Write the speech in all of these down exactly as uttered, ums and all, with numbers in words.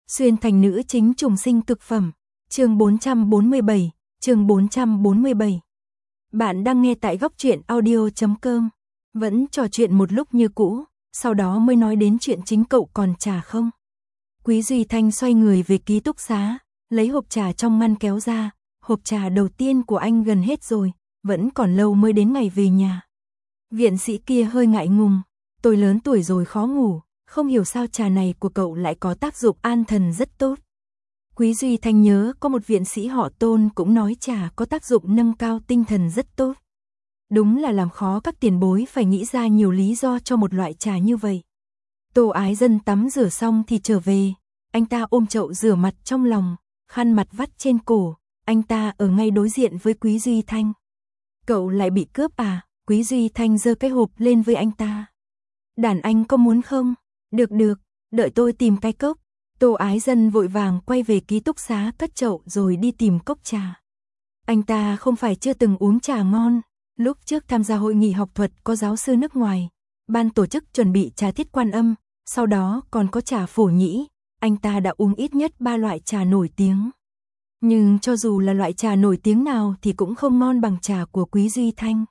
Xuyên thành nữ chính trùng sinh cực phẩm. Chương bốn trăm bốn mươi bảy, chương bốn trăm bốn mươi bảy. Bạn đang nghe tại góc truyện audio chấm com. Vẫn trò chuyện một lúc như cũ, sau đó mới nói đến chuyện chính cậu còn trà không. Quý Duy Thanh xoay người về ký túc xá, lấy hộp trà trong ngăn kéo ra, hộp trà đầu tiên của anh gần hết rồi, vẫn còn lâu mới đến ngày về nhà. Viện sĩ kia hơi ngại ngùng, tôi lớn tuổi rồi khó ngủ, không hiểu sao trà này của cậu lại có tác dụng an thần rất tốt. Quý Duy Thanh nhớ có một viện sĩ họ Tôn cũng nói trà có tác dụng nâng cao tinh thần rất tốt. Đúng là làm khó các tiền bối phải nghĩ ra nhiều lý do cho một loại trà như vậy. Tô Ái Dân tắm rửa xong thì trở về, anh ta ôm chậu rửa mặt trong lòng, khăn mặt vắt trên cổ, anh ta ở ngay đối diện với Quý Duy Thanh. Cậu lại bị cướp à? Quý Duy Thanh giơ cái hộp lên với anh ta. Đàn anh có muốn không? Được được, đợi tôi tìm cái cốc. Tô Ái Dân vội vàng quay về ký túc xá cất chậu rồi đi tìm cốc trà. Anh ta không phải chưa từng uống trà ngon, lúc trước tham gia hội nghị học thuật có giáo sư nước ngoài, ban tổ chức chuẩn bị trà Thiết Quan Âm, sau đó còn có trà Phổ Nhĩ, anh ta đã uống ít nhất ba loại trà nổi tiếng. Nhưng cho dù là loại trà nổi tiếng nào thì cũng không ngon bằng trà của Quý Duy Thanh.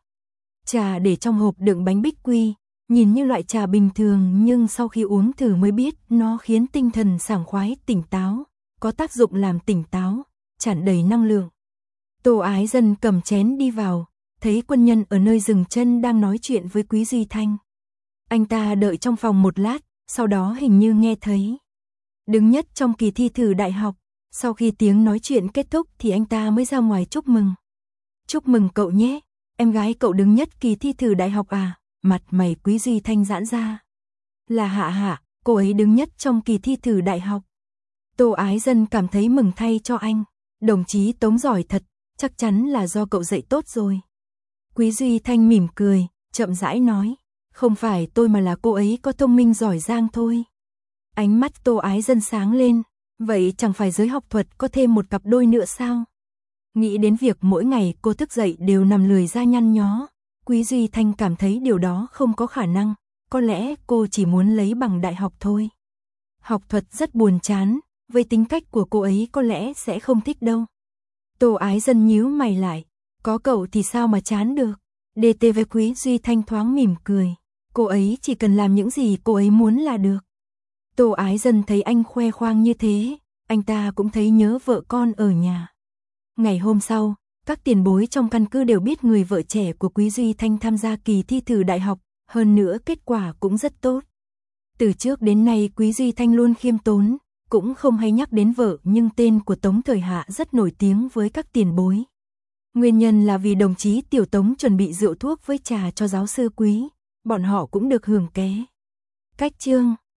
Trà để trong hộp đựng bánh bích quy, nhìn như loại trà bình thường nhưng sau khi uống thử mới biết nó khiến tinh thần sảng khoái tỉnh táo, có tác dụng làm tỉnh táo, tràn đầy năng lượng. Tô Ái Dân cầm chén đi vào, thấy quân nhân ở nơi dừng chân đang nói chuyện với Quý Duy Thanh. Anh ta đợi trong phòng một lát, sau đó hình như nghe thấy. Đứng nhất trong kỳ thi thử đại học, sau khi tiếng nói chuyện kết thúc thì anh ta mới ra ngoài chúc mừng. Chúc mừng cậu nhé, em gái cậu đứng nhất kỳ thi thử đại học à? Mặt mày Quý Duy Thanh giãn ra. Là Hạ Hạ, cô ấy đứng nhất trong kỳ thi thử đại học. Tô Ái Dân cảm thấy mừng thay cho anh. Đồng chí Tống giỏi thật, chắc chắn là do cậu dạy tốt rồi. Quý Duy Thanh mỉm cười, chậm rãi nói. Không phải tôi mà là cô ấy có thông minh giỏi giang thôi. Ánh mắt Tô Ái Dân sáng lên. Vậy chẳng phải giới học thuật có thêm một cặp đôi nữa sao? Nghĩ đến việc mỗi ngày cô thức dậy đều nằm lười ra nhăn nhó, Quý Duy Thanh cảm thấy điều đó không có khả năng, có lẽ cô chỉ muốn lấy bằng đại học thôi. Học thuật rất buồn chán, với tính cách của cô ấy có lẽ sẽ không thích đâu. Tô Ái Dân nhíu mày lại, có cậu thì sao mà chán được. đê tê với Quý Duy Thanh thoáng mỉm cười, cô ấy chỉ cần làm những gì cô ấy muốn là được. Tô Ái Dân thấy anh khoe khoang như thế, anh ta cũng thấy nhớ vợ con ở nhà. Ngày hôm sau, các tiền bối trong căn cứ đều biết người vợ trẻ của Quý Duy Thanh tham gia kỳ thi thử đại học, hơn nữa kết quả cũng rất tốt. Từ trước đến nay Quý Duy Thanh luôn khiêm tốn, cũng không hay nhắc đến vợ nhưng tên của Tống Thời Hạ rất nổi tiếng với các tiền bối. Nguyên nhân là vì đồng chí Tiểu Tống chuẩn bị rượu thuốc với trà cho giáo sư Quý, bọn họ cũng được hưởng ké. Cách chương